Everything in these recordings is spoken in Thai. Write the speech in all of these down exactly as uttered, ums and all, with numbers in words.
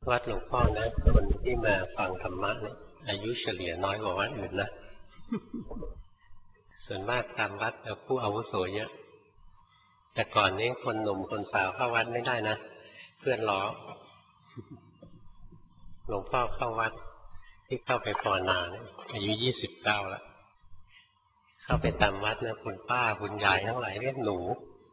วัดหลวงพ่อนะคนที่มาฟังธรรมะเนี่ยอายุเฉลี่ยน้อยกว่าวัดอื่นนะส่วนมากตามวัดเอาผู้อาวุโสเยอะแต่ก่อนนี้คนหนุ่มคนสาวเข้าวัดไม่ได้นะเพื่อนล้อหลวงพ่อเข้าวัดที่เข้าไปภาวนาเนี่ยอายุยี่สิบเก้าแล้วเข้าไปตามวัดนะคุณป้าคุณยายทั้งหลายเรียกหนู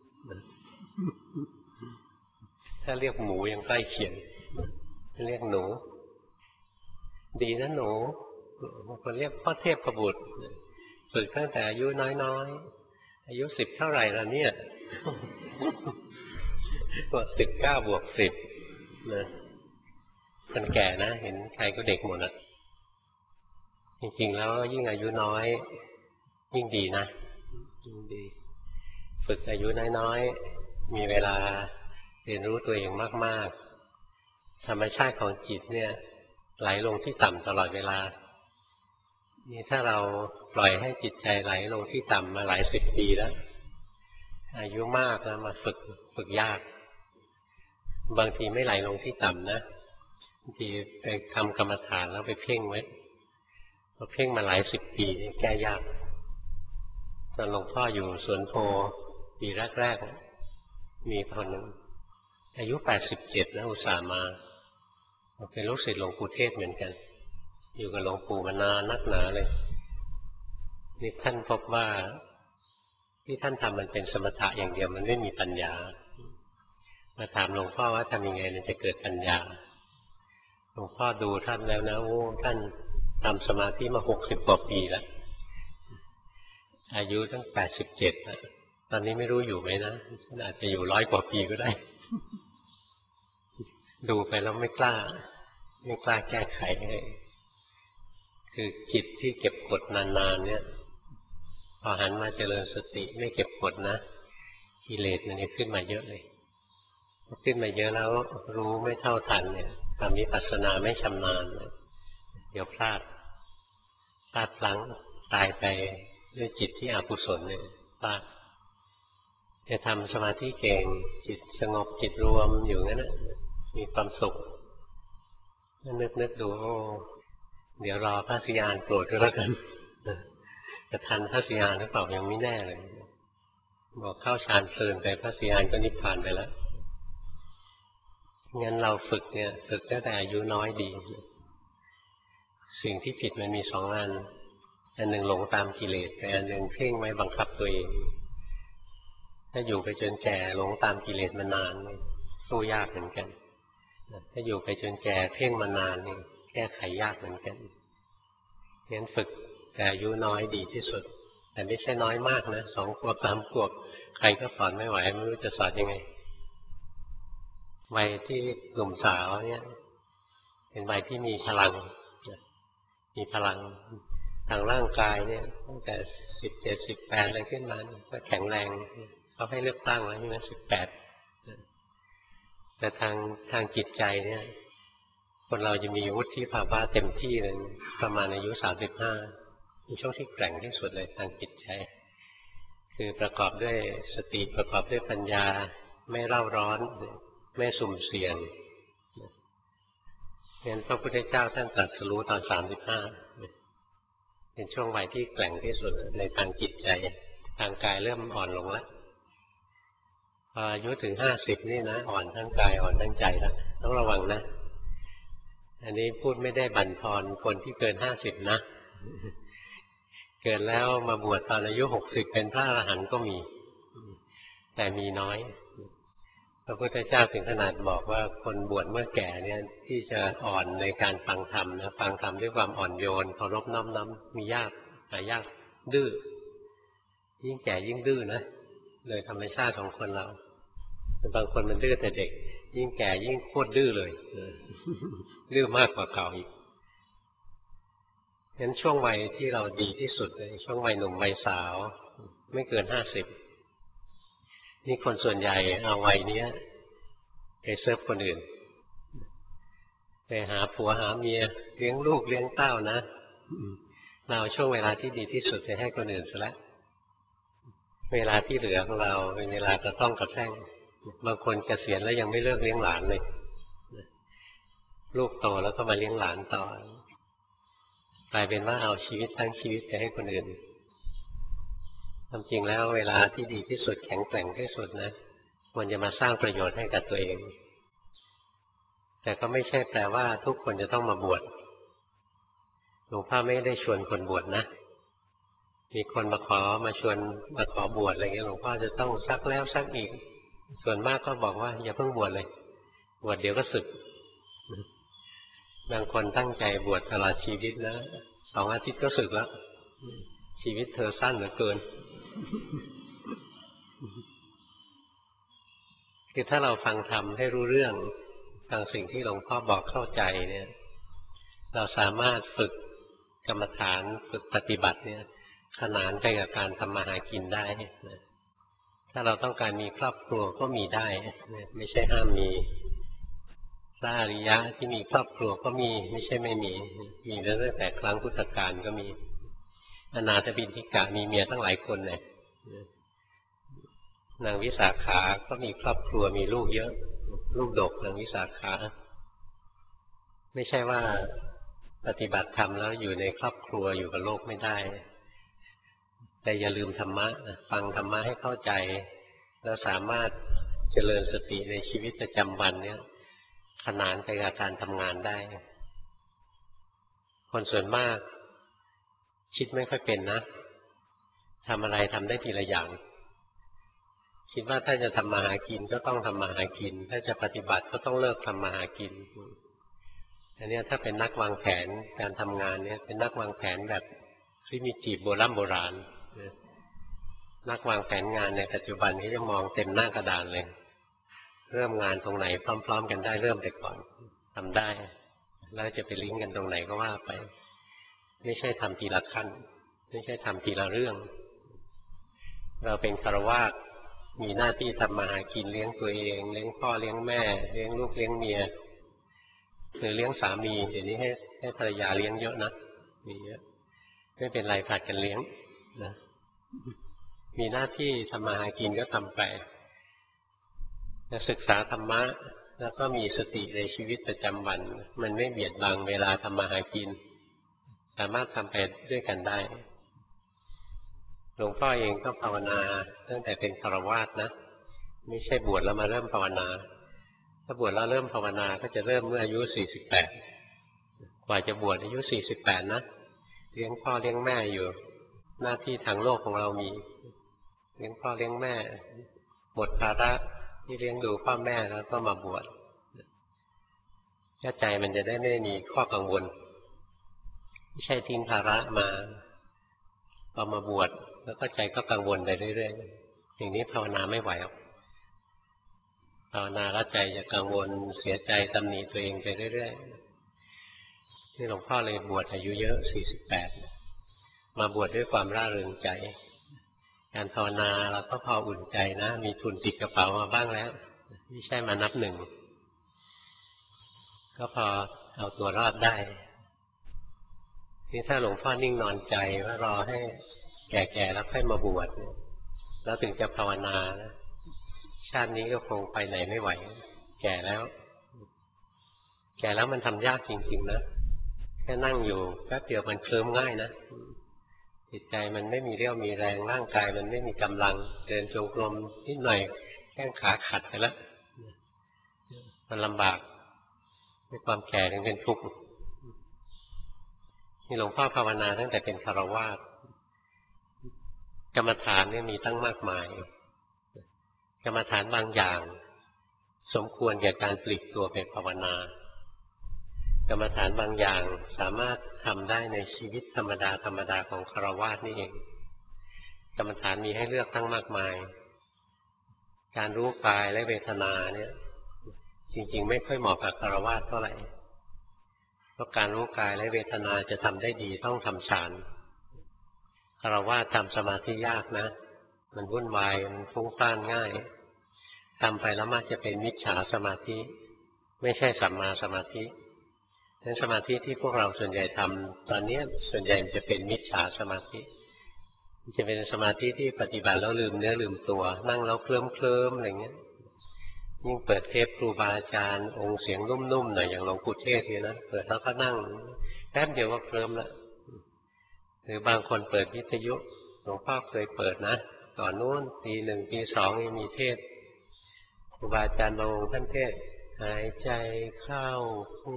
ถ้าเรียกหมูยังใกล้เคียงเรียกหนูดีนะหนูบางคนเรียกพ่อเทพบุตรฝึกตั้งแต่อายุน้อยๆอายุสิบเท่าไหร่แล้วเนี่ยบวกสิบเก้าบวกสิบนะคนแก่นะเห็นใครก็เด็กหมดอ่ะจริงๆแล้วยิ่งอายุน้อยยิ่งดีนะยิ่งดีฝึกอายุน้อยๆมีเวลาเรียนรู้ตัวเองมากๆธรรมชาติของจิตเนี่ยไหลลงที่ต่ำตลอดเวลานี่ถ้าเราปล่อยให้จิตใจไหลลงที่ต่ำมาหลายสิบปีแล้วอายุมากแล้วมาฝึกฝึกยากบางทีไม่ไหลลงที่ต่ำนะบางทีไปทำกรรมฐานแล้วไปเพ่งไว้พอเพ่งมาหลายสิบปีแก้ยากตอนหลวงพ่ออยู่สวนโพปีแรกๆมีคนหนึ่งอายุแปดสิบเจ็ดนะอุตส่าห์มาเป็นลูกศิษย์หลวงปู่เทศเหมือนกันอยู่กับหลวงปู่มานานนักหนาเลยนี่ท่านพบว่าที่ท่านทำมันเป็นสมถะอย่างเดียวมันไม่มีปัญญามาถามหลวงพ่อว่าทำยังไงมันจะเกิดปัญญาหลวงพ่อดูท่านแล้วนะโอ้ท่านทำสมาธิมาหกสิบกว่าปีแล้วอายุตั้งแปดสิบเจ็ดตอนนี้ไม่รู้อยู่ไหมนะอาจจะอยู่ร้อยกว่าปีก็ได้ดูไปแล้วไม่กล้าไม่กล้าแก้ไขให้คือจิตที่เก็บกดนานๆเนี่ยพอหันมาเจริญสติไม่เก็บกดนะกิเลสมันจะขึ้นมาเยอะเลยขึ้นมาเยอะแล้วรู้ไม่เท่าทันเนี่ยทำวิปัสสนาไม่ชำนาญเดี๋ยวพลาดพลาดพลั้งตายไปด้วยจิตที่อกุศลเนี่ยพลาดจะทำสมาธิเก่งจิตสงบจิตรวมอยู่งั้นนะมีความสุขนึกนึกดูโอ้เดี๋ยวรอพระสิยานโกรธก็แล้วกันจะทันพระสิยานหรือเปล่ายังไม่แน่เลยบอกเข้าฌานเพลินไปพระสิยานก็นิพพานไปแล้วงั้นเราฝึกเนี่ยฝึกตั้งแต่อายุน้อยดีสิ่งที่ผิดมันมีสองอันอันหนึ่งหลงตามกิเลสแต่อันหนึ่งเพ่งไว้บังคับตัวเองถ้าอยู่ไปจนแก่หลงตามกิเลสมานานสู้ยากเหมือนกันถ้าอยู่ไปจนแก่เพ่งมานานนี่แก้ไขยากเหมือนกันงั้นฝึกแต่อายุน้อยดีที่สุดแต่ไม่ใช่น้อยมากนะสองขวบสามขวบใครก็สอนไม่ไหวไม่รู้จะสอนยังไงวัยที่หนุ่มสาวเนี่ยเป็นวัยที่มีพลังมีพลังทางร่างกายเนี่ยตั้งแต่สิบเจ็ดสิบแปดอะไรขึ้นมาก็แข็งแรงเขาให้เลือกตั้งไว้ใช่ไหมสิบแปดแต่ทางทางจิตใจเนี่ยคนเราจะมีวุฒิภาวะเต็มที่เลยประมาณอายุสามสิบห้าเป็นช่วงที่แกร่งที่สุดเลยทางจิตใจคือประกอบด้วยสติประกอบด้วยปัญญาไม่เร่าร้อนไม่สุ่มเสี่ยงงั้นพระพุทธเจ้าท่านตรัสรู้ตอนสามสิบห้าเป็นช่วงวัยที่แกร่งที่สุดในทางจิตใจทางกายเริ่มอ่อนลงแล้วพออายุถึงห้าสิบนี่นะอ่อนทั้งกายอ่อนทั้งใจแล้วต้องระวังนะอันนี้พูดไม่ได้บั่นทอนคนที่เกินห้าสิบนะเกินแล้วมาบวชตอนอายุหกสิบเป็นพระอรหันต์ก็มีแต่มีน้อยพระพุทธเจ้าถึงขนาดบอกว่าคนบวชเมื่อแก่เนี่ยที่จะอ่อนในการฟังธรรมนะฟังธรรมด้วยความอ่อนโยนเคารพน้อมน้ำมียากหายากดื้อยิ่งแก่ยิ่งดื้อนะโดยธรรมชาติของคนเราบางคนมันดื้อแต่เด็กยิ่งแก่ยิ่งโคตรดื้อเลยดื้อมากกว่าเก่าอีกงั้นช่วงวัยที่เราดีที่สุดเลยช่วงวัยหนุ่มวัยสาวไม่เกินห้าสิบนี่คนส่วนใหญ่เอาวัยนี้ไปเซิร์ฟคนอื่นไปหาผัวหาเมียเลี้ยงลูกเลี้ยงเต้านะเราช่วงเวลาที่ดีที่สุดไปให้คนอื่นซะแล้วเวลาที่เหลือของเราเป็นเวลากระต้องกระแท่งบางคนเกษียณแล้วยังไม่เลิกเลี้ยงหลานเลยลูกโตแล้วก็มาเลี้ยงหลานต่อกลายเป็นว่าเอาชีวิตทั้งชีวิตไปให้คนอื่นความจริงแล้วเวลาที่ดีที่สุดแข็งแกร่งที่สุดนะควรจะมาสร้างประโยชน์ให้กับตัวเองแต่ก็ไม่ใช่แปลว่าทุกคนจะต้องมาบวชหลวงพ่อไม่ได้ชวนคนบวชนะมีคนมาขอมาชวนมาขอบวชอะไรเงี้ยหลวงพ่อจะต้องซักแล้วซักอีกส่วนมากก็บอกว่าอย่าเพิ่งบวชเลยบวชเดี๋ยวก็สึกบางคนตั้งใจบวชตลอดชีวิตนะสองอาทิตย์ก็สึกแล้วชีวิตเธอสั้นเหลือเกินคือถ้าเราฟังธรรมให้รู้เรื่องฟังสิ่งที่หลวงพ่อบอกเข้าใจเนี่ยเราสามารถฝึกกรรมฐานฝึกปฏิบัติเนี่ยขนานไปกับการทำมาหากินได้ถ้าเราต้องการมีครอบครัวก็มีได้ไม่ใช่ห้ามมีพระอริยะที่มีครอบครัวก็มีไม่ใช่ไม่มีมีตั้งแต่ครั้งพุทธกาลก็มีอนาถบิณฑิกะมีเมียตั้งหลายคนเลยนางวิสาขาก็มีครอบครัวมีลูกเยอะลูกดกนางวิสาขาไม่ใช่ว่าปฏิบัติธรรมแล้วอยู่ในครอบครัวอยู่กับโลกไม่ได้แต่อย่าลืมธรรมะฟังธรรมะให้เข้าใจแล้วสามารถเจริญสติในชีวิตประจำวันเนี่ยขนานไปกับการทำงานได้คนส่วนมากคิดไม่ค่อยเป็นนะทำอะไรทำได้ทีละอย่างคิดว่าถ้าจะทำมาหากินก็ต้องทำมาหากินถ้าจะปฏิบัติก็ต้องเลิกทำมาหากินอันนี้ถ้าเป็นนักวางแผนการทำงานเนี่ยเป็นนักวางแผนแบบที่มีจีบโบราณโบราณนักวางแผนงานในปัจจุบันที่จะมองเต็มหน้ากระดานเลยเริ่มงานตรงไหนพร้อมๆกันได้เริ่มไปก่อนทำได้แล้วจะไปลิงก์กันตรงไหนก็ว่าไปไม่ใช่ทำทีละขั้นไม่ใช่ทำทีละเรื่องเราเป็นฆราวาสมีหน้าที่ทำมาหากินเลี้ยงตัวเองเลี้ยงพ่อเลี้ยงแม่เลี้ยงลูกเลี้ยงเมียหรือเลี้ยงสามีเดี๋ยวนี้ให้ให้ภรรยาเลี้ยงเยอะนะมีเยอะไม่เป็นไรผัดกันเลี้ยงนะมีหน้าที่ทำมาหากินก็ทำไปศึกษาธรรมะแล้วก็มีสติในชีวิตประจำวันมันไม่เบียดบังเวลาทำมาหากินสามารถทำไปด้วยกันได้หลวงพ่อเองก็ภาวนาตั้งแต่เป็นฆราวาสนะไม่ใช่บวชแล้วมาเริ่มภาวนาถ้าบวชแล้วเริ่มภาวนาก็จะเริ่มเมื่ออายุสี่สิบแปดกว่าจะบวชอายุสี่สิบแปดนะเลี้ยงพ่อเลี้ยงแม่อยู่หน้าที่ทางโลกของเรามีเลี้ยงพ่อเลี้ยงแม่หมดภาระที่เลี้ยงดูพ่อแม่แล้วก็มาบวชใจมันจะได้ไม่มีข้อกังวลไม่ใช่ทิ้งภาระมาพอมาบวชแล้วก็ใจก็กังวลไปเรื่อยๆอย่างนี้ภาวนาไม่ไหวหรอกภาวนาแล้วใจจะกังวลเสียใจตำหนิตัวเองไปเรื่อยๆที่หลวงพ่อเลยบวชอายุเยอะสี่สิบแปดมาบวชด้วยความร่าเริงใจการภาวนาเราก็พออุ่นใจนะมีทุนติดกระเป๋ามาบ้างแล้วไม่ใช่มานับหนึ่งก็พอเอาตัวรอดได้นี่ถ้าหลวงพ่อนิ่งนอนใจว่ารอให้แก่ๆแล้วค่อยมาบวชแล้วถึงจะภาวนานะชาตินี้ก็คงไปไหนไม่ไหวแก่แล้วแก่แล้วมันทำยากจริงๆนะแค่นั่งอยู่แป๊บเดียวมันเคลิ้มง่ายนะจิตใจมันไม่มีเรี่ยวมีแรงร่างกายมันไม่มีกำลังเดินจงกรมนิดหน่อยแข้งขาขัดไปแล้วมันลำบากในความแก่ถึงเป็นทุกข์นี่หลวงพ่อภาวนาตั้งแต่เป็นฆราวาสกรรมฐานเนี่ยมีตั้งมากมายกรรมฐานบางอย่างสมควรแก่การปลีกตัวเป็นภาวนากรรมฐานบางอย่างสามารถทำได้ในชีวิตธรรมดาธรรมดาของฆราวาสนี่เองกรรมฐานมีให้เลือกตั้งมากมายการรู้กายและเวทนาเนี่ยจริงๆไม่ค่อยเหมาะกับฆราวาสเท่าไหร่เพราะการรู้กายและเวทนาจะทำได้ดีต้องทำฌานฆราวาสทำสมาธิยากนะมันวุ่นวายมันฟุ้งซ่านง่ายทำไปแล้วมักจะเป็นมิจฉาสมาธิไม่ใช่สัมมาสมาธินั้นสมาธิที่พวกเราส่วนใหญ่ทำตอนนี้ส่วนใหญ่จะเป็นมิจฉาสมาธิจะเป็นสมาธิที่ปฏิบัติแล้วลืมเนื้อลืมตัวนั่งแล้วเคลิ้มเคลิ้มอะไรเงี้ยยิ่งเปิดเทปครูบาอาจารย์องค์เสียงนุ่มๆหน่อยอย่างหลวงปู่เทศเนี่ยนะเปิดแล้วก็นั่งแป๊บเดียวก็เคลิ้มละหรือบางคนเปิดวิทยุหลวงพ่อเคยเปิดนะตอนนู้นตีหนึ่งตีสองยังมีเทศครูบาอาจารย์บางองค์ท่านเทศหายใจเข้าพุ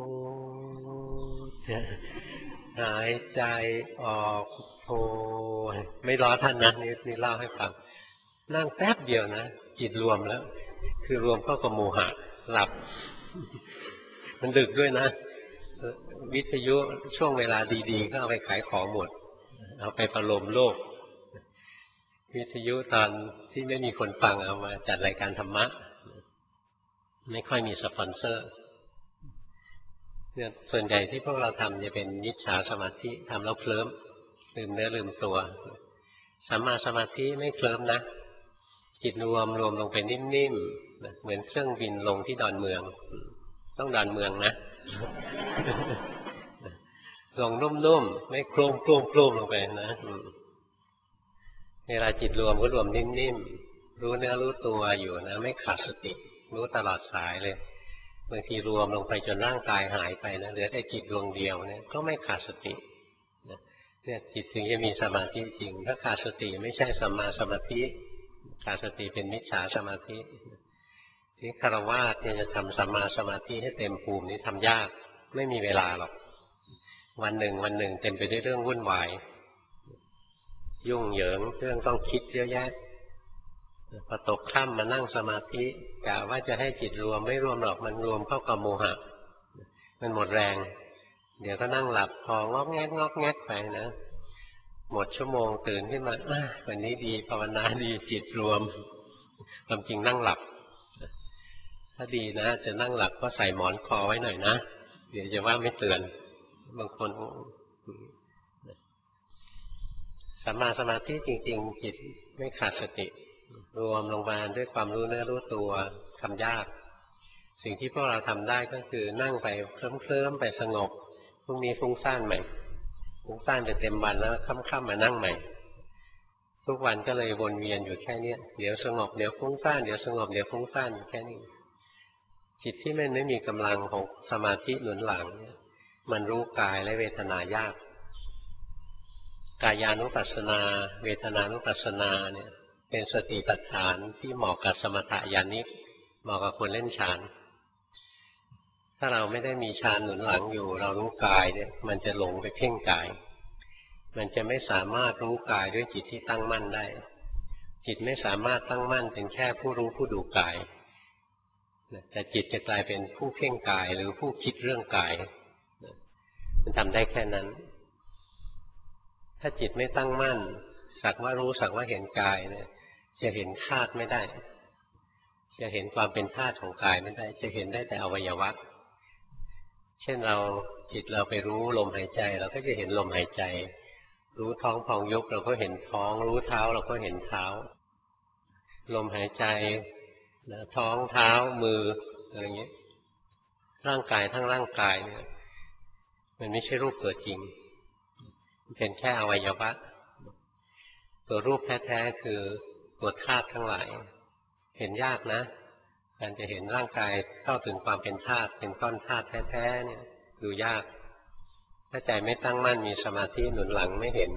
ทหายใจออกโธไม่ล้อท่านนะนี่นี่เล่าให้ฟังนั่งแป๊บเดียวนะจิตรวมแล้วคือรวมเข้ากับโมหะหลับมันดึกด้วยนะวิทยุช่วงเวลาดีๆก็เอาไปขายของหมดเอาไปประโลมโลกวิทยุตอนที่ไม่มีคนฟังเอามาจัดรายการธรรมะไม่ค่อยมีสปอนเซอร์เนี่ยส่วนใหญ่ที่พวกเราทำจะเป็นมิจฉาสมาธิทำแล้วเคลิ้มลืมเนื้อลืมตัวสัมมาสมาธิไม่เคลิ้มนะจิตรวมรวมลงไปนิ่มๆเหมือนเครื่องบินลงที่ดอนเมืองต้องดอนเมืองนะลงนุ่มๆไม่โคร่มโคร่มโคร่มลงไปนะเวลาจิตรวมก็รวมนิ่มๆรู้เนื้อรู้ตัวอยู่นะไม่ขาดสติรู้ตลอดสายเลยบางทีรวมลงไปจนร่างกายหายไปนะเหลือแต่จิตดวงเดียวเนี่ยก็ไม่ขาดสติเนี่ยจิตถึงจะมีสมาธิจริงถ้าขาดสติไม่ใช่สัมมาสมาธิขาดสติเป็นมิจฉาสมาธิที่คฤหัสถ์เนี่ยจะทำสัมมาสมาธิให้เต็มภูมินี้ทำยากไม่มีเวลาหรอกวันหนึ่งวันหนึ่งเต็มไปด้วยเรื่องวุ่นวายยุ่งเหยิงเรื่องต้องคิดเยอะแยะพอตกค่ำมานั่งสมาธิกะว่าจะให้จิตรวมไม่รวมหรอกมันรวมเข้ากับโมหะมันหมดแรงเดี๋ยวก็นั่งหลับพองอกแงกงอกแงกไปนะหมดชั่วโมงตื่นขึ้นมาวันนี้ดีภาวนาดีจิตรวมความจริงนั่งหลับถ้าดีนะจะนั่งหลับก็ใส่หมอนคอไว้หน่อยนะเดี๋ยวจะว่าไม่เตือนบางคนสัมมาสมาธิจริงๆจิตไม่ขาดสติรวมลงมาด้วยความรู้เนื้อรู้ตัวทำยากสิ่งที่พวกเราทำได้ก็คือนั่งไปเคลิ้มๆไปสงบพรุ่งนี้ฟุ้งซ่านใหม่ฟุ้งซ่านไปเต็มวันแล้วค่ำๆมานั่งใหม่ทุกวันก็เลยวนเวียนอยู่แค่นี้เดี๋ยวสงบเดี๋ยวฟุ้งซ่านเดี๋ยวสงบเดี๋ยวฟุ้งซ่านแค่นี้จิตที่มันไม่มีกำลังของสมาธิหนุนหลังมันรู้กายและเวทนายากกายานุปัสสนาเวทนานุปัสสนาเนี่ยเป็นสติปัฏฐานที่เหมาะกับสมถะญาณิกเหมาะกับคนเล่นฌานถ้าเราไม่ได้มีฌานหนุนหลังอยู่เรารู้กายเนี่ยมันจะหลงไปเพ่งกายมันจะไม่สามารถรู้กายด้วยจิตที่ตั้งมั่นได้จิตไม่สามารถตั้งมั่นเป็นแค่ผู้รู้ผู้ดูกายแต่จิตจะกลายเป็นผู้เพ่งกายหรือผู้คิดเรื่องกายมันทำได้แค่นั้นถ้าจิตไม่ตั้งมั่นสักว่ารู้สักว่าเห็นกายเนี่ยจะเห็นธาตุไม่ได้จะเห็นความเป็นธาตุของกายไม่ได้จะเห็นได้แต่อวัยวะเช่นเราจิตเราไปรู้ลมหายใจเราก็จะเห็นลมหายใจรู้ท้องพองยุบเราก็เห็นท้องรู้เท้าเราก็เห็นเท้าลมหายใจท้องเท้ามืออะไรอย่างนี้ร่างกายทั้งร่างกายเนี่ยมันไม่ใช่รูปตัวจริงเป็นแค่อวัยวะตัวรูปแท้ๆคือตัวธาตุทั้งหลายเห็นยากนะการจะเห็นร่างกายเข้าถึงความเป็นธาตุเป็นก้อนธาตุแท้ๆเนี่ยดูยากถ้าใจไม่ตั้งมั่นมีสมาธิหนุนหลังไม่เห็น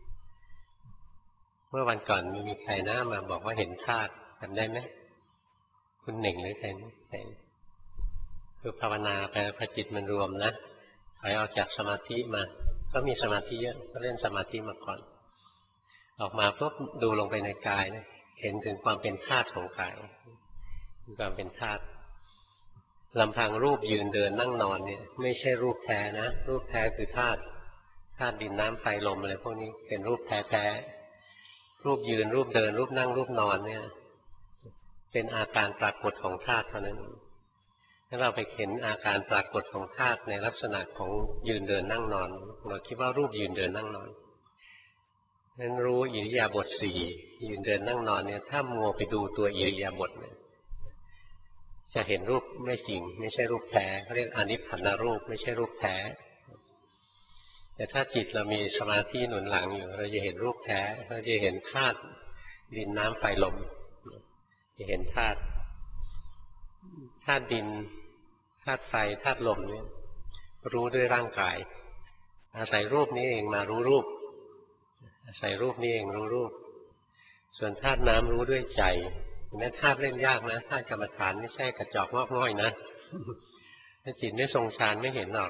เมื่อวันก่อนมีใครหน้ามาบอกว่าเห็นธาตุจำได้ไหมคุณหนึ่งหรือใครแต่คือภาวนาไปพอจิตมันรวมนะถอยออกจากสมาธิมาก็มีสมาธิเยอะก็เล่นสมาธิมาก่อนออกมาปุ๊บดูลงไปในกายนะเห็นถึงความเป็นธาตุของกายความเป็นธาตุลำพังรูปยืนเดินนั่งนอนเนี่ยไม่ใช่รูปแท้นะรูปแท้คือธาตุธาตุดินน้ำไฟลมอะไรพวกนี้เป็นรูปแท้แท้รูปยืนรูปเดินรูปนั่งรูปนอนเนี่ยเป็นอาการปรากฏของธาตุเท่านั้นถ้าเราไปเห็นอาการปรากฏของธาตุในลักษณะของยืนเดินนั่งนอนเราคิดว่ารูปยืนเดินนั่งนอนนั้นรู้อิริยาบถสี่ยืนเดินนั่งนอนเนี่ยถ้ามัวไปดูตัวอิริยาบถเนี่ยจะเห็นรูปไม่จริงไม่ใช่รูปแท้เขาเรียกอนิพพานรูปไม่ใช่รูปแท้แต่ถ้าจิตเรามีสมาธิหนุนหลังอยู่เราจะเห็นรูปแท้เราจะเห็นธาตุดินน้ำไฟลมจะเห็นธาตุธาตุดินธาตุไฟธาตุลมเนี่ยรู้ด้วยร่างกายอาศัยรูปนี้เองมารู้รูปอาศัยรูปนี้เองรู้รูปส่วนธาตุน้ำรู้ด้วยใจนั่นธาตุเล่นยากนะธาตุกรรมฐานไม่ใช่กระจอกงอกง่อยนะถ้าจิตไม่ทรงฌานไม่เห็นหรอก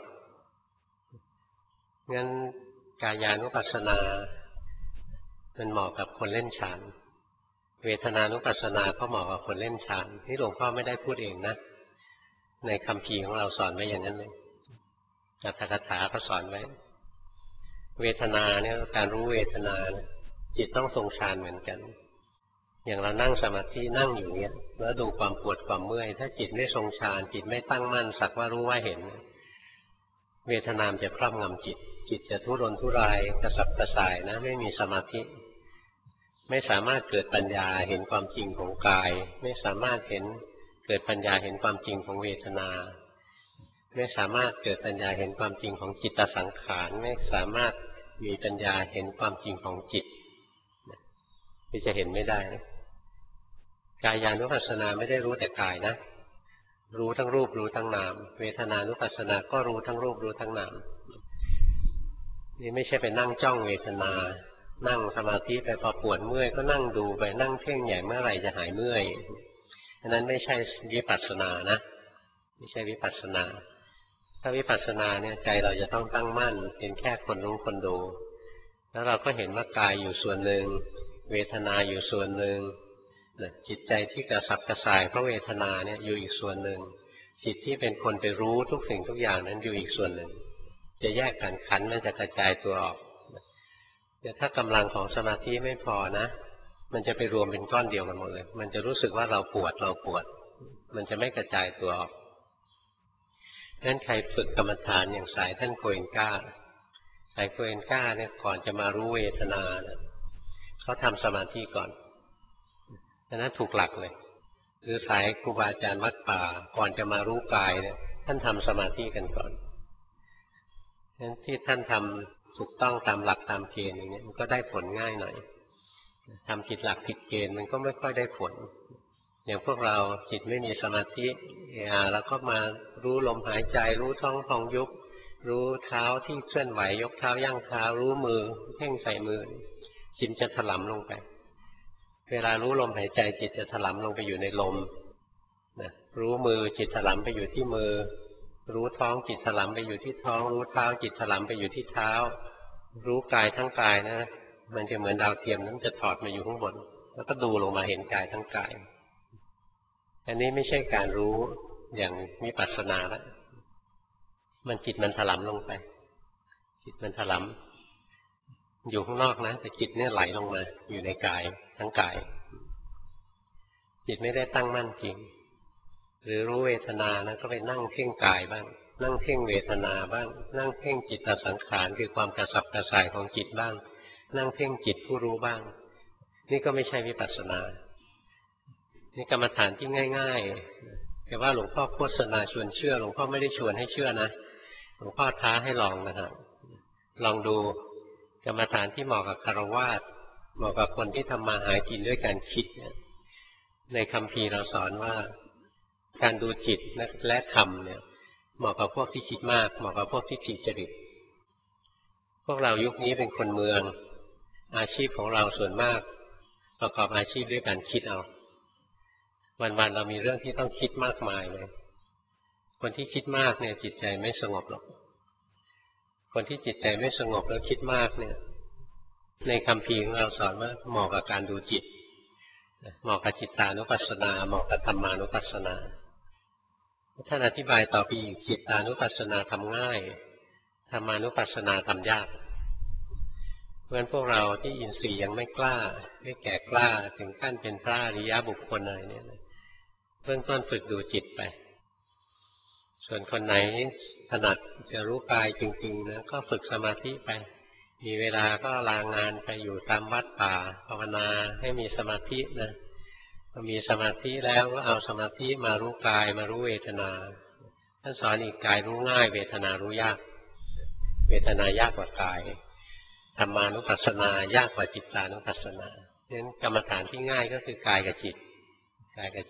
งั้นกายานุปัสสนามันเหมาะกับคนเล่นฌานเวทนานุปัสสนาก็เหมาะกับคนเล่นฌานนี่หลวงพ่อไม่ได้พูดเองนะในคัมภีร์ของเราสอนไว้อย่างนั้นเลยอัตถกถาก็สอนไว้เวทนาเนี่ยการรู้เวทนาจิตต้องทรงฌานเหมือนกันอย่างเรานั่งสมาธินั่งอยู่เนี่ยแล้วดูความปวดความเมื่อยถ้าจิตไม่ทรงฌานจิตไม่ตั้งมั่นสักว่ารู้ว่าเห็นเวทนามจะครอบงำจิตจิตจะทุรนทุรายกระสับกระส่ายนะไม่มีสมาธิไม่สามารถเกิดปัญญาเห็นความจริงของกายไม่สามารถเห็นเกิดปัญญาเห็นความจริงของเวทนาไม่สามารถเกิดปัญญาเห็นความจริงของจิตตสังขารไม่สามารถมีปัญญาเห็นความจริงของจิตที่จะเห็นไม่ได้กายานุปัสสนาไม่ได้รู้แต่กายนะรู้ทั้งรูปรู้ทั้งนามเวทนานุปัสสนาก็รู้ทั้งรูปรู้ทั้งนามนี่ไม่ใช่ไปนั่งจ้องเวทนานั่งสมาธิไปพอปวดเมื่อยก็นั่งดูไปนั่งเพ่งใหญ่เมื่อไหร่จะหายเมื่อยอันนั้นไม่ใช่วิปัสสนานะไม่ใช่วิปัสสนาถ้าวิปัสสนาเนี่ยใจเราจะต้องตั้งมั่นเป็นแค่คนรู้คนดูแล้วเราก็เห็นว่ากายอยู่ส่วนหนึ่งเวทนาอยู่ส่วนหนึ่งจิตใจที่กระสับกระส่ายเพราะเวทนาเนี่ยอยู่อีกส่วนหนึ่งจิตที่เป็นคนไปรู้ทุกสิ่งทุกอย่างนั้นอยู่อีกส่วนหนึ่งจะแยกกันขันมันจะกระจายตัวออกแต่ถ้ากำลังของสมาธิไม่พอนะมันจะไปรวมเป็นก้อนเดียวกันหมดเลยมันจะรู้สึกว่าเราปวดเราปวดมันจะไม่กระจายตัวออกงั้นใครฝึกกรรมฐานอย่างสายท่านโกเอนก้าสายโกเอนก้าเนี่ยก่อนจะมารู้เวทนานะเขาทำสมาธิก่อนอันนั้นถูกหลักเลยคือสายครูบาอาจารย์วัดป่าก่อนจะมารู้กายเนี่ยท่านทำสมาธิกันก่อนงั้นที่ท่านทำถูกต้องตามหลักตามเกณฑ์อย่างนี้มันก็ได้ผลง่ายหน่อยทำผิดหลักผิดเกณฑ์มันก็ไม่ค่อยได้ผลอย่างพวกเราจิตไม่มีสมาธิอ่าแล้วก็มารู้ลมหายใจรู้ท้องพองยุบรู้เท้าที่เคลื่อนไหวยกเท้าย่างเท้ารู้มือเพ่งใส่มือจิตจะถลำลงไปเวลารู้ลมหายใจจิตจะถลำลงไปอยู่ในลมนะรู้มือจิตถลำไปอยู่ที่มือรู้ท้องจิตถลำไปอยู่ที่ท้องรู้เท้าจิตถลำไปอยู่ที่เท้ารู้กายทั้งกายนะมันจะเหมือนดาวเทียมนั้นจะถอดมาอยู่ข้างบนแล้วก็ดูลงมาเห็นกายทั้งกายอันนี้ไม่ใช่การรู้อย่างวิปัสสนาแล้วมันจิตมันถลำลงไปจิตมันถลำอยู่ข้างนอกนะแต่จิตเนี่ยไหลลงมาอยู่ในกายทั้งกายจิตไม่ได้ตั้งมั่นจริงหรือรู้เวทนานะก็ไปนั่งเพ่งกายบ้างนั่งเพ่งเวทนาบ้างนั่งเพ่งจิตตสังขารคือความกระสับกระส่ายของจิตบ้างนั่งเพ่งจิตผู้รู้บ้างนี่ก็ไม่ใช่วิปัสสนานี่กรรมฐานที่ง่ายๆแต่ว่าหลวงพ่อโฆษณาชวนเชื่อหลวงพ่อไม่ได้ชวนให้เชื่อนะหลวงพ่อท้าให้ลองนะครับลองดูกรรมฐานที่เหมาะกับคฤหัสถ์เหมาะกับคนที่ทำมาหากินด้วยการคิดในคัมภีร์เราสอนว่าการดูจิตและธรรมเนี่ยเหมาะกับพวกที่คิดมากเหมาะกับพวกที่ผิดจริตพวกเรายุคนี้เป็นคนเมืองอาชีพของเราส่วนมากประกอบอาชีพด้วยการคิดเอาวันๆเรามีเรื่องที่ต้องคิดมากมายเลยคนที่คิดมากเนี่ยจิตใจไม่สงบหรอกคนที่จิตใจไม่สงบแล้วคิดมากเนี่ยในคัมภีร์ของเราสอนว่าเหมาะกับการดูจิตเหมาะกับจิตตานุปัสสนาเหมาะกับธรรมานุปัสสนาท่านอธิบายต่อไปอีกจิตตานุปัสสนาทำง่ายธรรมานุปัสสนาทำยากเพราะฉะนั้นพวกเราที่อินทรีย์ยังไม่กล้าไม่แก่กล้าถึงขั้นเป็นพระอริยบุคคลอะไรเนี่ยเบื้องต้นฝึกดูจิตไปส่วนคนไหนถนัดจะรู้กายจริงๆนะก็ฝึกสมาธิไปมีเวลาก็ลางานไปอยู่ตามวัดป่าภาวนาให้มีสมาธินะพอมีสมาธิแล้วก็เอาสมาธิมารู้กายมารู้เวทนาท่านสอนอีกกายรู้ง่ายเวทนารู้ยากเวทนายากกว่ากายธรรมานุปัสสนายากกว่าจิตตานุปัสสนาเพราะฉะนั้นกรรมฐานที่ง่ายก็คือกายกับจิตกายกับจิต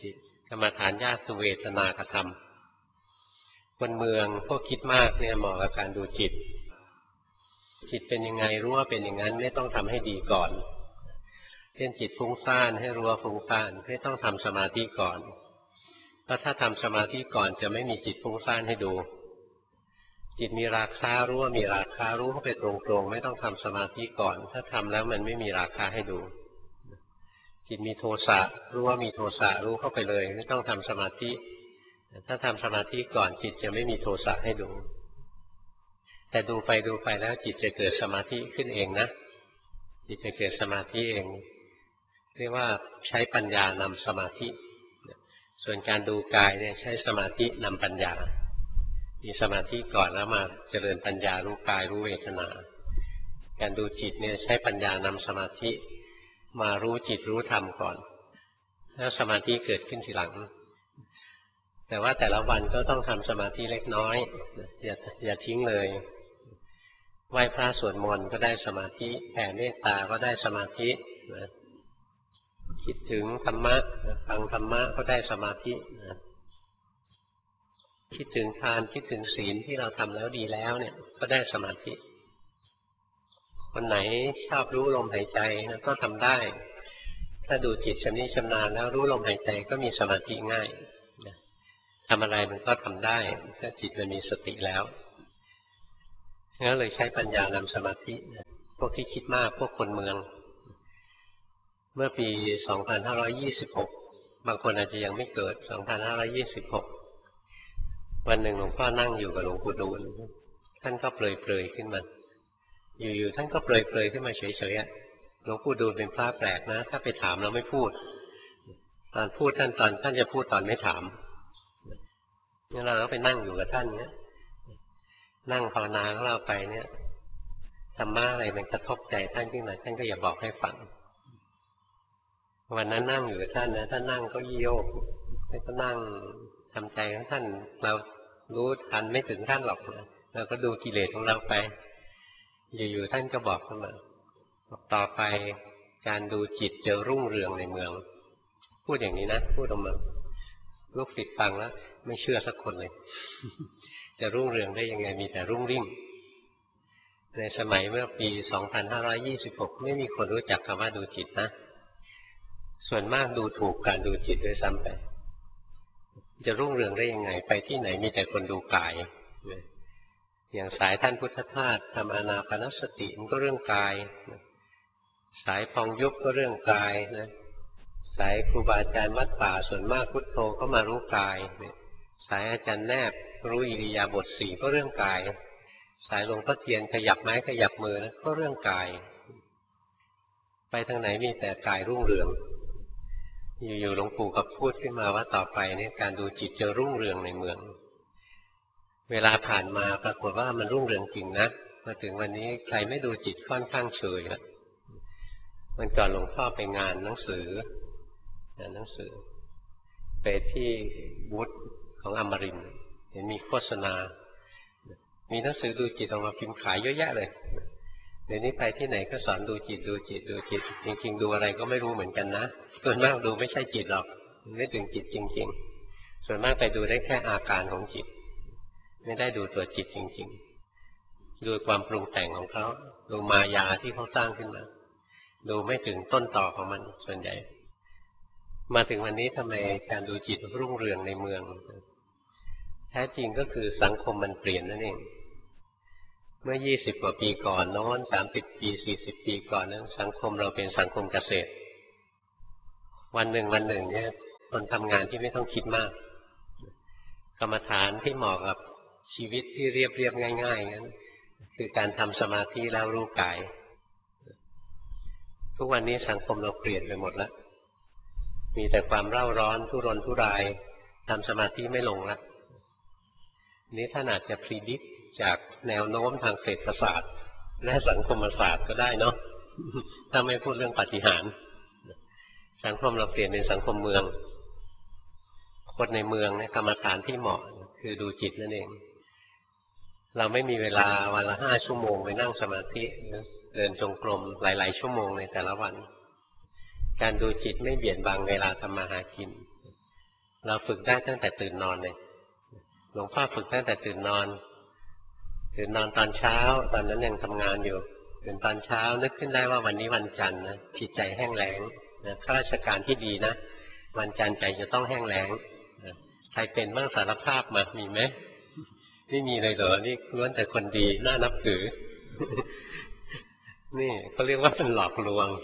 กรรมฐานยากคือเวทนากธรรมคนเมืองพวกคิดมากเนี่ยเหมาะกับการดูจิตจิตเป็นยังไงรู้ว่าเป็นอย่างนั้นไม่ต้องทำให้ดีก่อนเช่นจิตฟุ้งซ่านให้รู้ว่าฟุ้งซ่านไม่ต้องทำสมาธิก่อนเพราะถ้าทำสมาธิก่อนจะไม่มีจิตฟุ้งซ่านให้ดูจิตมีราคะรู้ว่ามีราคะรู้เข้าไปตรงๆไม่ต้องทำสมาธิก่อนถ้าทำแล้วมันไม่มีราคะให้ดูจิตมีโทสะรู้ว่ามีโทสะรู้เข้าไปเลยไม่ต้องทำสมาธิถ้าทำสมาธิก่อนจิตจะไม่มีโทสะให้ดูแต่ดูไปดูไปแล้วจิตจะเกิดสมาธิขึ้นเองนะจิตจะเกิดสมาธิเองเรียกว่าใช้ปัญญานำสมาธิส่วนการดูกายเนี่ยใช้สมาธินำปัญญามีสมาธิก่อนแล้วมาเจริญปัญญารู้กายรู้เวทนาการดูจิตเนี่ยใช้ปัญญานำสมาธิมารู้จิตรู้ธรรมก่อนแล้วสมาธิเกิดขึ้นทีหลังแต่ว่าแต่ละวันก็ต้องทำสมาธิเล็กน้อยอย่าอย่าทิ้งเลยไหว้พระสวดมนต์ก็ได้สมาธิแผ่เมตตาก็ได้สมาธินะคิดถึงธรรมะฟังธรรมะก็ได้สมาธินะคิดถึงทานคิดถึงศีลที่เราทำแล้วดีแล้วเนี่ยก็ได้สมาธิคนไหนชอบรู้ลมหายใจก็ทำได้ถ้าดูจิตชำนิชำนาญแล้วรู้ลมหายใจก็มีสมาธิง่ายทำอะไรมันก็ทำได้ถ้าจิตมันมีสติแล้วงั้นเลยใช้ปัญญานำสมาธิพวกที่คิดมากพวกคนเมืองเมื่อปีสองพันห้าร้อยยี่สิบหกบางคนอาจจะยังไม่เกิดสองพันห้าร้อยยี่สิบหกวันหนึ่งหลวงพ่อนั่งอยู่กับหลวงปู่ดูลท่านก็เปลยๆขึ้นมาอยู่ๆท่านก็เปลยๆขึ้นมาเฉยๆหลวงปู่ดูลเป็นพระแปลกนะถ้าไปถามเราไม่พูดตอนพูดท่านตอนท่านจะพูดตอนไม่ถามนี่เราก็ไปนั่งอยู่กับท่านเนี้ยนั่งภาวนาของเราไปเนี่ยธรรมะอะไรมันกระทบใจท่านขึ้นมาท่านก็อย่าบอกให้ฟังวันนั้นนั่งอยู่กับท่านนะท่านนั่งก็โยกท่านก็นั่งทำใจของท่านเรารู้ทันไม่ถึงท่านหรอกนะเราก็ดูกิเลสของเราไปอยู่ๆท่านก็บอกขึ้นมาต่อไปการดูจิตจะรุ่งเรืองในเมืองพูดอย่างนี้นะพูดออกมาลูกศิษย์ฟังแล้วไม่เชื่อสักคนเลยจะรุ่งเรืองได้ยังไงมีแต่รุ่งริ่งในสมัยเมื่อปีสองพันห้าร้อยยี่สิบหกไม่มีคนรู้จักคำว่าดูจิตนะส่วนมากดูถูกการดูจิตด้วยซ้ำไปจะรุ่งเรืองได้ยังไงไปที่ไหนมีแต่คนดูกายอย่างสายท่านพุทธทาสทำอานาปานสติมันก็เรื่องกายสายพองยุบก็เรื่องกายนะสายครูบาอาจารย์วัดป่าส่วนมากพุทโธก็มารู้กายสายอาจารย์แนบรู้อิริยาบถสี่ก็เรื่องกายสายหลวงพ่อเทียนขยับไม้ขยับมือก็เรื่องกายไปทางไหนมีแต่กายรุ่งเรืองอยู่ๆหลวงปู่ก็พูดขึ้นมาว่าต่อไปเนี่ยการดูจิตจะรุ่งเรืองในเมืองเวลาผ่านมาปรากฏว่ามันรุ่งเรืองจริงนะมาถึงวันนี้ใครไม่ดูจิตค่อนข้างเฉยแล้ววันก่อนหลวงพ่อไปงานหนังสืองานหนังสือไปที่บูธของอมรินทร์เห็นมีโฆษณามีหนังสือดูจิตออกมาพิมพ์ขายเยอะแยะเลยเดี๋ยวนี้ไปที่ไหนก็สอนดูจิตดูจิตดูจิตจริงๆดูอะไรก็ไม่รู้เหมือนกันนะส่วนมากดูไม่ใช่จิตหรอกไม่ถึงจิตจริงๆส่วนมากไปดูได้แค่อาการของจิตไม่ได้ดูตัวจิตจริงๆดูความปรุงแต่งของเขาดูมายาที่เขาสร้างขึ้นมาดูไม่ถึงต้นต่อของมันส่วนใหญ่มาถึงวันนี้ทำไมการดูจิตรุ่งเรืองในเมืองแท้จริงก็คือสังคมมันเปลี่ยนนั่นเองเมื่อยี่สิบกว่าปีก่อนโน้นสามสิบปีสี่สิบปีก่อนนั้นสังคมเราเป็นสังคมเกษตรวันหนึ่งวันหนึ่งเนี่ยคนทำงานที่ไม่ต้องคิดมากกรรมฐานที่เหมาะกับชีวิตที่เรียบเรียบง่ายๆนั้นคือการทำสมาธิแล้วรู้กายทุกวันนี้สังคมเราเปลี่ยนไปหมดแล้วมีแต่ความเร่าร้อนทุรนทุรายทำสมาธิไม่ลงแล้วนี้ท่านอาจจะพรีดิกจากแนวโน้มทางเศรษฐศาสตร์และสังคมศาสตร์ก็ได้เนาะถ้าไม่พูดเรื่องปาฏิหาริย์สังคมเราเปลี่ยนเป็นสังคมเมืองคนในเมืองเนี่ยกรรมฐานที่เหมาะคือดูจิตนั่นเองเราไม่มีเวลาวันละห้าชั่วโมงไปนั่งสมาธิเดินจงกรมหลายๆชั่วโมงในแต่ละวันการดูจิตไม่เบียดบังเวลาทำมาหากินเราฝึกได้ตั้งแต่ตื่นนอนเลยหลวงพ่อฝึกตั้งแต่ตื่นนอนตื่นนอนตอนเช้าตอนนั้นยังทำงานอยู่ตื่นตอนเช้านึกขึ้นได้ว่าวันนี้วันจันทร์นะจิตใจแห้งแล้งนะข้าราชการที่ดีนะวันจันทร์ใจจะต้องแห้งแล้งนะใครเป็นบ้างสารภาพมามีไหมไม่มีเลยเหรอนี่ล้วนแต่คนดีน่านับถือนี่เขาเรียกว่าเป็นหลอกลวง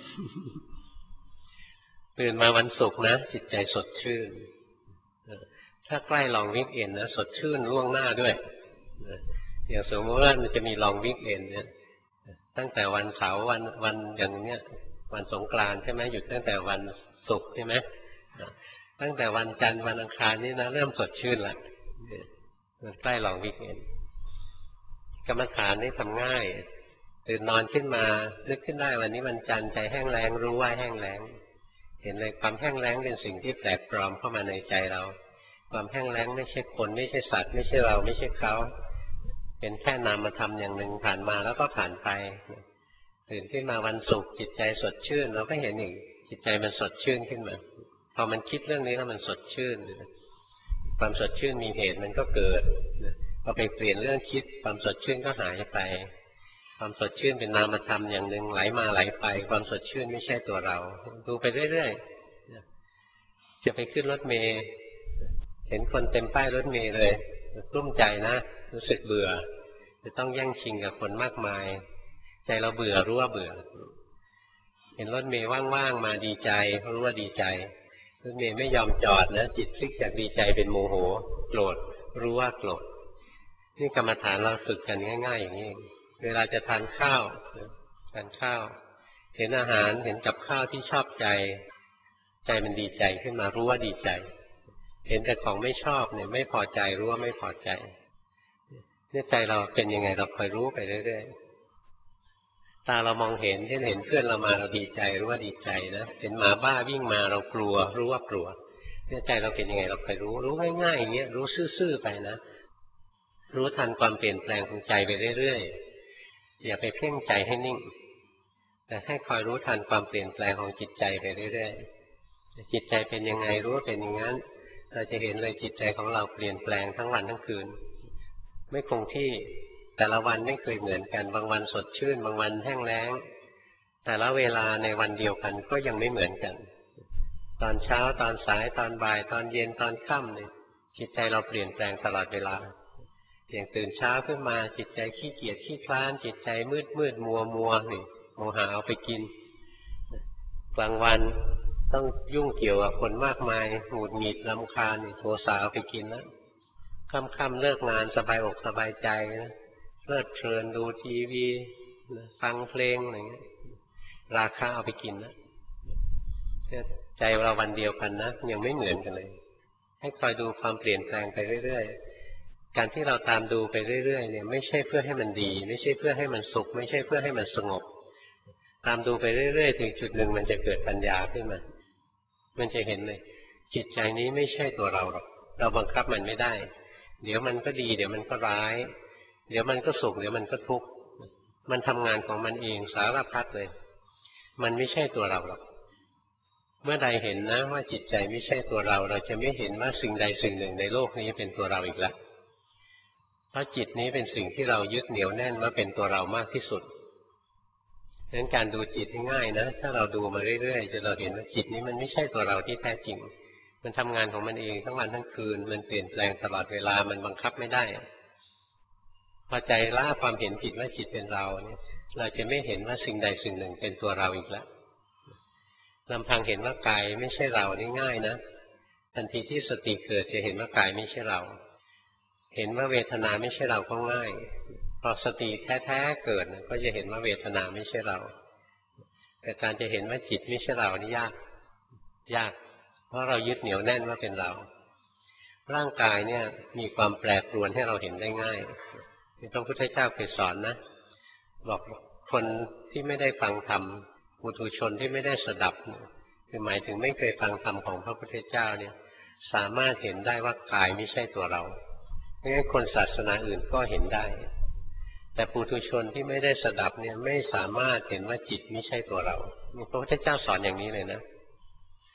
ตื่นมาวันศุกร์นะจิตใจสดชื่นถ้าใกล้ลองวิกเอนนะสดชื่นล่วงหน้าด้วยอย่างสมมติว่ามันจะมีลองวิกเอนเนี่ยตั้งแต่วันเสาร์วันวันอย่างเนี้ยวันสงกรานต์ใช่ไหมหยุดตั้งแต่วันศุกร์ใช่ไหมตั้งแต่วันจันทร์วันอังคารนี่นะเริ่มสดชื่นละมันใกล้ลองวิกเอนกรรมฐานนี่ทำง่ายตื่นนอนขึ้นมานึกขึ้นได้วันนี้วันจันทร์ใจแห้งแล้งรู้ว่าแห้งแล้งเห็นเลยความแห้งแล้งเป็นสิ่งที่แปลกปลอมเข้ามาในใจเราความแห้งแล้งไม่ใช่คนไม่ใช่สัตว์ไม่ใช่เราไม่ใช่เขาเป็นแค่นามธรรมอย่างหนึ่งผ่านมาแล้วก็ผ่านไปตื่นขึ้นมาวันศุกร์จิตใจสดชื่นเราก็เห็นอีกจิตใจมันสดชื่นขึ้นมาพอมันคิดเรื่องนี้แล้วมันสดชื่นความสดชื่นมีเหตุมันก็เกิดพอไปเปลี่ยนเรื่องคิดความสดชื่นก็หายไปความสดชื่นเป็นนามธรรมอย่างหนึ่งไหลมาไหลไปความสดชื่นไม่ใช่ตัวเราดูไปเรื่อยๆจะไปขึ้นรถเมล์เห็นคนเต็มป้ายรถเมล์เลยกลุ้มใจนะรู้สึกเบื่อจะต้องแย่งชิงกับคนมากมายใจเราเบื่อรู้ว่าเบื่อเห็นรถเมล์ว่างๆมาดีใจรู้ว่าดีใจรถเมล์ไม่ยอมจอดนะจิตพลิกจากดีใจเป็นโมโหโกรธรู้ว่าโกรธนี่กรรมฐานเราฝึกกันง่ายๆอย่างนี้เวลาจะทานข้าวทานข้าวเห็นอาหารเห็นกับข้าวที่ชอบใจใจมันดีใจขึ้นมารู้ว่าดีใจเห็นแต่ของไม่ชอบเนี่ยไม่พอใจรู้ว่าไม่พอใจเนี่ยใจเราเป็นยังไงเราคอยรู้ไปเรื่อยๆตาเรามองเห็นเช่นเห็นเพื่อนเรามาเราดีใจรู้ว่าดีใจนะเห็นหมาบ้าวิ่งมาเรากลัวรู้ว่ากลัวเนี่ยใจเราเป็นยังไงเราคอยรู้รู้ง่ายๆอย่างเงี้ยรู้ซื่อๆไปนะรู้ทันความเปลี่ยนแปลงของใจไปเรื่อยๆอย่าไปเพ่งใจให้นิ่งแต่ให้คอยรู้ทันความเปลี่ยนแปลงของจิตใจไปเรื่อยๆจิตใจเป็นยังไงรู้ว่าเป็นอย่างนั้นเราจะเห็นเลยจิตใจของเราเปลี่ยนแปลงทั้งวันทั้งคืนไม่คงที่แต่ละวันไม่เคยเหมือนกันบางวันสดชื่นบางวันแห้งแล้งแต่ละเวลาในวันเดียวกันก็ยังไม่เหมือนกันตอนเช้าตอนสายตอนบ่ายตอนเย็นตอนค่ำเนี่ยจิตใจเราเปลี่ยนแปลงตลอดเวลาอย่างตื่นเช้าขึ้นมาจิตใจขี้เกียจขี้คลานจิตใจมืดมืดมัวมัวนี่โมหะเอาไปกินกลางวันต้องยุ่งเกี่ยวกับคนมากมายหงุดหงิดรำคาญโทสะเอาไปกินแล้วค่ำๆเลิกงานสบายอกสบายใจนะเพลิดเพลินดูทีวีฟังเพลงอะไรเงี้ยราคาเอาไปกินนะใจเราวันเดียวกันนะยังไม่เหมือนกันเลยให้คอยดูความเปลี่ยนแปลงไปเรื่อยๆการที่เราตามดูไปเรื่อยๆเนี่ยไม่ใช่เพื่อให้มันดีไม่ใช่เพื่อให้มันสุขไม่ใช่เพื่อให้มันสงบตามดูไปเรื่อยๆถึงจุดหนึ่งมันจะเกิดปัญญาขึ้นมามันจะเห็นเลยจิตใจนี้ไม่ใช่ตัวเราหรอกเราบังคับมันไม่ได้เดี๋ยวมันก็ดีเดี๋ยวมันก็ร้ายเดี๋ยวมันก็สุขเดี๋ยวมันก็ทุกข์มันทำงานของมันเองสารพัดเลยมันไม่ใช่ตัวเราหรอกเมื่อใดเห็นนะว่าจิตใจไม่ใช่ตัวเราเราจะไม่เห็นว่าสิ่งใดสิ่งหนึ่งในโลกนี้เป็นตัวเราอีกแล้วเพราะจิตนี้เป็นสิ่งที่เรายึดเหนี่ยวแน่นว่าเป็นตัวเรามากที่สุดดังนั้นการดูจิตง่ายนะถ้าเราดูมาเรื่อยๆจะเราเห็นว่าจิตนี้มันไม่ใช่ตัวเราที่แท้จริงมันทำงานของมันเองทั้งวันทั้งคืนมันเปลี่ยนแปลงตลอดเวลามันบังคับไม่ได้พอใจละความเห็นผิดว่าจิตเป็นเราเนี่ยเราจะไม่เห็นว่าสิ่งใดสิ่งหนึ่งเป็นตัวเราอีกแล้วลำพังเห็นว่ากายไม่ใช่เรานี่ง่ายนะทันทีที่สติเกิดจะเห็นว่ากายไม่ใช่เราเห็นว่าเวทนาไม่ใช่เราก็ง่ายพอสติแท้ๆเกิดก็จะเห็นว่าเวทนาไม่ใช่เราแต่การจะเห็นว่าจิตไม่ใช่เรานี่ยากยากเพราะเรายึดเหนี่ยวแน่นว่าเป็นเราร่างกายเนี่ยมีความแปรปรวนให้เราเห็นได้ง่ายที่พระพุทธเจ้าเคยสอนนะบอกคนที่ไม่ได้ฟังธรรมปุถุชนที่ไม่ได้สดับคือหมายถึงไม่เคยฟังธรรมของพระพุทธเจ้าเนี่ยสามารถเห็นได้ว่ากายไม่ใช่ตัวเรางั้นคนศาสนาอื่นก็เห็นได้แต่ปุถุชนที่ไม่ได้สดับเนี่ยไม่สามารถเห็นว่าจิตไม่ใช่ตัวเราพระพุทธเจ้าสอนอย่างนี้เลยนะ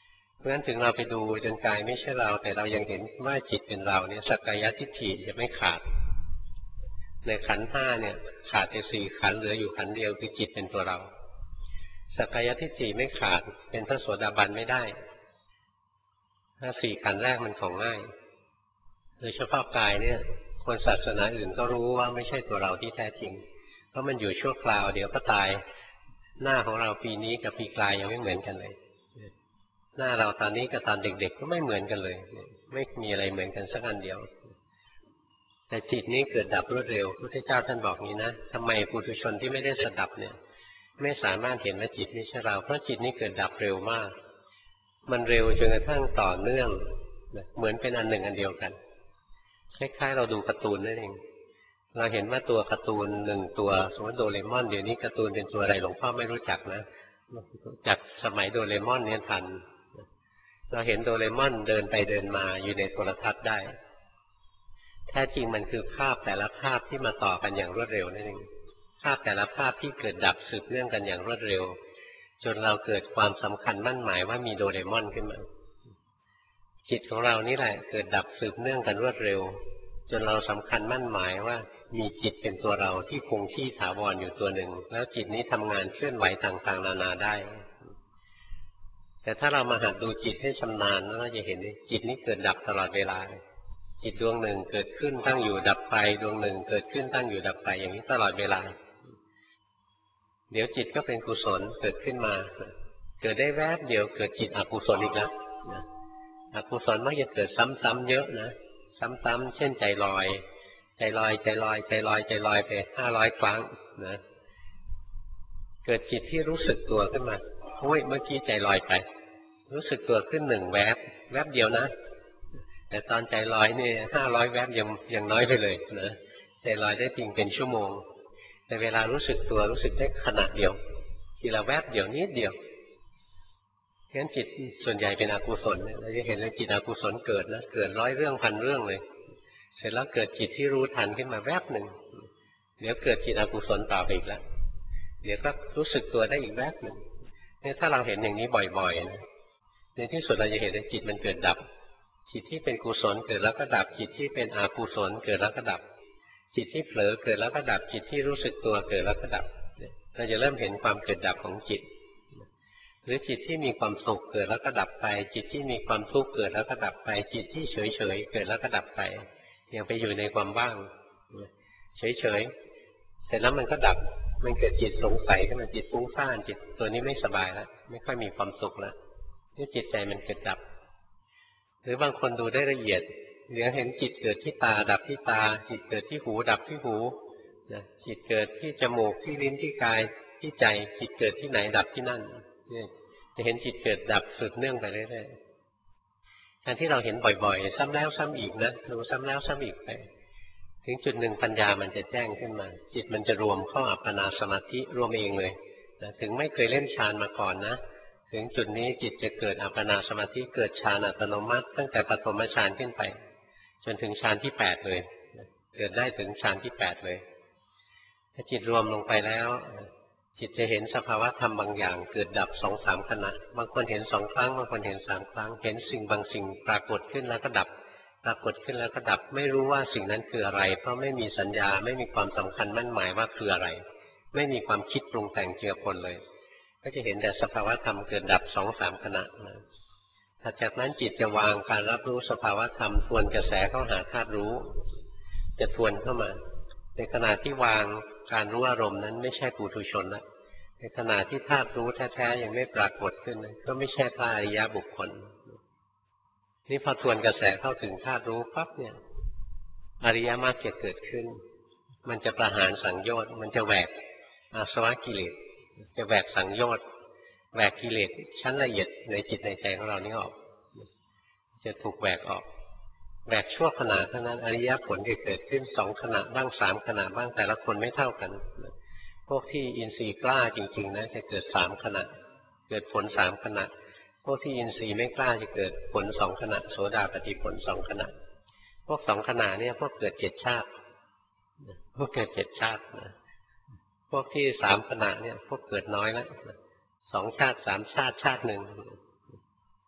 ราะฉะนั้นถึงเราไปดูจนกายไม่ใช่เราแต่เรายังเห็นว่าจิตเป็นเราเนี่ยสักกายทิฏฐิจะไม่ขาดในขันธ์ห้าเนี่ยขาดไปสี่ขันธ์เหลืออยู่ขันธ์เดียวคือจิตเป็นตัวเราสักกายทิฏฐิไม่ขาดเป็นพระโสดาบันไม่ได้ถ้าสี่ขันธ์แรกมันของง่ายโดยเฉพาะกายเนี่ยคนศาสนาอื่นก็รู้ว่าไม่ใช่ตัวเราที่แท้จริงเพราะมันอยู่ชั่วคราวเดี๋ยวก็ตายหน้าของเราปีนี้กับปีกลายยังไม่เหมือนกันเลยหน้าเราตอนนี้กับตอนเด็กๆก็ไม่เหมือนกันเลยไม่มีอะไรเหมือนกันสักอันเดียวแต่จิตนี้เกิดดับรวดเร็วพระพุทธเจ้าท่านบอกนี้นะทำไมปุถุชนที่ไม่ได้สดับเนี่ยไม่สามารถเห็นว่าจิตไม่ใช่เราเพราะจิตนี้เกิดดับเร็วมากมันเร็วจนกระทั่งต่อเนื่องเหมือนเป็นอันหนึ่งอันเดียวกันคล้ายๆเราดูการ์ตูนนั่นเองเราเห็นว่าตัวการ์ตูนหนึ่งตัวสมมติโดเรมอนเดี๋ยวนี้การ์ตูนเป็นตัวอะไรหลวงพ่อไม่รู้จักนะจากสมัยโดเรมอนเนี่ยทันเราเห็นโดเรมอนเดินไปเดินมาอยู่ในโทรทัศน์ได้แท้จริงมันคือภาพแต่ละภาพที่มาต่อกันอย่างรวดเร็วนั่นเองภาพแต่ละภาพที่เกิดดับสืบเนื่องกันอย่างรวดเร็วจนเราเกิดความสำคัญมั่นหมายว่ามีโดเรมอนขึ้นมาจิตของเรานี่แหละเกิดดับสืบเนื่องกันรวดเร็วจนเราสำคัญมั่นหมายว่ามีจิตเป็นตัวเราที่คงที่ถาวรอยู่ตัวหนึ่งแล้วจิตนี้ทำงานเคลื่อนไหวต่างๆนานาได้แต่ถ้าเรามาหัดดูจิตให้ชำนาญแล้วเราจะเห็นว่าจิตนี้เกิดดับตลอดเวลาจิตดวงหนึ่งเกิดขึ้นตั้งอยู่ดับไปดวงหนึ่งเกิดขึ้นตั้งอยู่ดับไปอย่างนี้ตลอดเวลาเดี๋ยวจิตก็เป็นกุศลเกิดขึ้นมาเกิดได้แวบเดียวเกิดจิตอกุศลอีกแล้วอกุศลมักจะเกิดซ้ำๆเยอะนะซ้ำๆเช่นใจลอยใจลอยใจลอยใจลอยใจลอยไปห้าร้อยครั้งนะเกิดจิตที่รู้สึกตัวขึ้นมาโอ้ยเมื่อกี้ใจลอยไปรู้สึกตัวขึ้นหนึ่งแวบแวบเดียวนะแต่ตอนใจลอยนี่ห้าร้อยแวบยังยังน้อยไปเลยนะใจลอยได้จริงเป็นชั่วโมงแต่เวลารู้สึกตัวรู้สึกได้ขณะเดียวทีละแวบเดียวนิดเดียวงั้นจิตส่วนใหญ่เป็นอกุศลเราจะเห็นว่าจิตอกุศลเกิดนะเกิดร้อยเรื่องพันเรื่องเลยเสร็จแล้วเกิดจิตที่รู้ทันขึ้นมาแวบหนึ่งเดี๋ยวเกิดจิตอกุศลต่อไปอีกแล้วเดี๋ยวก็รู้สึกตัวได้อีกแวบหนึ่งเนี่ยถ้าเราเห็นอย่างนี้บ่อยๆนะในที่สุดเราจะเห็นว่าจิตมันเกิดดับจิตที่เป็นกุศลเกิดแล้วก็ดับจิตที่เป็นอกุศลเกิดแล้วก็ดับจิตที่เผลอเกิดแล้วก็ดับจิตที่รู้สึกตัวเกิดแล้วก็ดับเราจะเริ่มเห็นความเกิดดับของจิตหรือจิตที่มีความสุขเกิดแล้วก็ดับไปจิตที่มีความทุกข์เกิดแล้วก็ดับไปจิตที่เฉยเฉยเกิดแล้วก็ดับไปยังไปอยู่ในความว่างเฉยเฉยเสร็จแล้วมันก็ดับมันเกิดจิตสงสัยขึ้นมาจิตฟุ้งซ่านจิตตัวนี้ไม่สบายแล้วไม่ค่อยมีความสุขแล้วนี่จิตใจมันเกิดดับหรือบางคนดูได้ละเอียดเหลือเห็นจิตเกิดที่ตาดับที่ตาจิตเกิดที่หูดับที่หูนะจิตเกิดที่จมูกที่ลิ้นที่กายที่ใจจิตเกิดที่ไหนดับที่นั่นเนี่ยจะเห็นจิตเกิดดับสืบเนื่องไปเรื่อยๆการที่เราเห็นบ่อยๆซ้ำแล้วซ้ำอีกนะดูซ้ำแล้วซ้ำอีกไปถึงจุดหนึ่งปัญญามันจะแจ้งขึ้นมาจิตมันจะรวมเข้าอัปปนาสมาธิรวมเองเลยนะถึงไม่เคยเล่นฌานมาก่อนนะถึงจุดนี้จิตจะเกิดอัปปนาสมาธิเกิดฌานอัตโนมัติตั้งแต่ปฐมฌานขึ้นไปจนถึงฌานที่แปดเลยเกิดได้ถึงฌานที่แปดเลยถ้าจิตรวมลงไปแล้วจิตจะเห็นสภาวะธรรมบางอย่างเกิดดับสองสามขณะบางคนเห็นสองครั้งบางคนเห็นสามครั้งเห็นสิ่งบางสิ่งปรากฏขึ้นแล้วก็ดับปรากฏขึ้นแล้วก็ดับไม่รู้ว่าสิ่งนั้นคืออะไรเพราะไม่มีสัญญาไม่มีความสำคัญมั่นหมายว่าคืออะไรไม่มีความคิดปรุงแต่งเจือปนเลยก็จะเห็นแต่สภาวะธรรมเกิดดับสองสามขณะนะถัดจากนั้นจิตจะวางการรับรู้สภาวะธรรมทวนกระแสเข้าหาธาตุรู้จะทวนเข้ามาในขณะที่วางการรู้อารมณ์นั้นไม่ใช่ปุถุชนละในขณะที่ธาตุรู้แท้ๆยังไม่ปรากฏขึ้นก็ไม่ใช่พระอริยบุคคลนี่พอทวนกระแสเข้าถึงธาตุรู้ปั๊บเนี่ยอริยมรรคจะเกิดขึ้นมันจะประหารสังโยชน์มันจะแหวกอาสวะกิเลสจะแหวกสังโยชน์แหวกกิเลสชั้นละเอียดในจิตในใจของเรานี้ออกจะถูกแหวกออกแหวกชั่วขณะเท่านั้นอริยผลจะเกิดขึ้นสองขณะบ้างสามขณะบ้างแต่ละคนไม่เท่ากันพวกที่อินทรีย์กล้าจริงๆนะจะเกิดสามขณะเกิดผลสามขณะพวกที่อินทรีย์ไม่กล้าจะเกิดผลสองขณะโสดาปัตติผลสองขณะพวกสองขณะเนี่ยพวกเกิดเจ็ดชาติพวกเกิดเจ็ดชาตินะพวกที่สามขณะเนี่ยพวกเกิดน้อยแล้วสองชาติสามชาติชาติหนึ่ง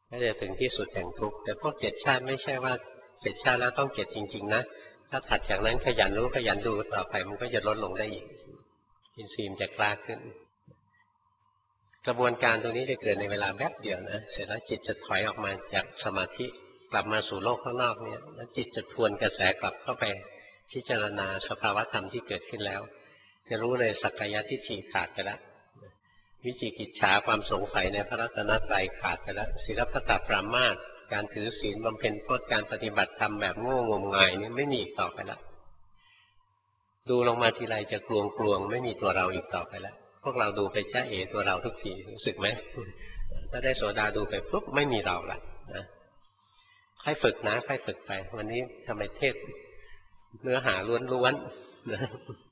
ก็จะถึงที่สุดแห่งทุกข์แต่พวกเจ็ดชาติไม่ใช่ว่าเจ็ดชาติแล้วต้องเจ็ดจริงๆนะถ้าถัดจากนั้นขยันรู้ขยันดูต่อไปมันก็จะลดลงได้อีกอินทรีย์จะกล้าขึ้นกระบวนการตรงนี้จะเกิดในเวลาแป๊บเดียวนะเสร็จแล้วจิตจะถอยออกมาจากสมาธิกลับมาสู่โลกข้างนอกเนี่ยแล้วจิตจะทวนกระแสกลับเข้าไปพิจารณาสภาวธรรมที่เกิดขึ้นแล้วจะรู้เลยสักกายทิฏฐิขาดไปแล้ววิจิกิจฉาความสงสัยในพระรัตนตรัยขาดไปแล้วศีลพัตตปรามาสการถือศีลบำเพ็ญพจน์การปฏิบัติธรรมแบบโง่งมงายนี่ไม่มีอีกต่อไปแล้วดูลงมาทีไรจะกลวงกลวงไม่มีตัวเราอีกต่อไปแล้วพวกเราดูไปจ้าเอตัวเราทุกทีรู้สึกไหมถ้าได้โสดาดูไปปุ๊บไม่มีเราละนะค่อยฝึกนะค่อยฝึกไปวันนี้ทำไมเทศเนื้อหาล้วนๆนะ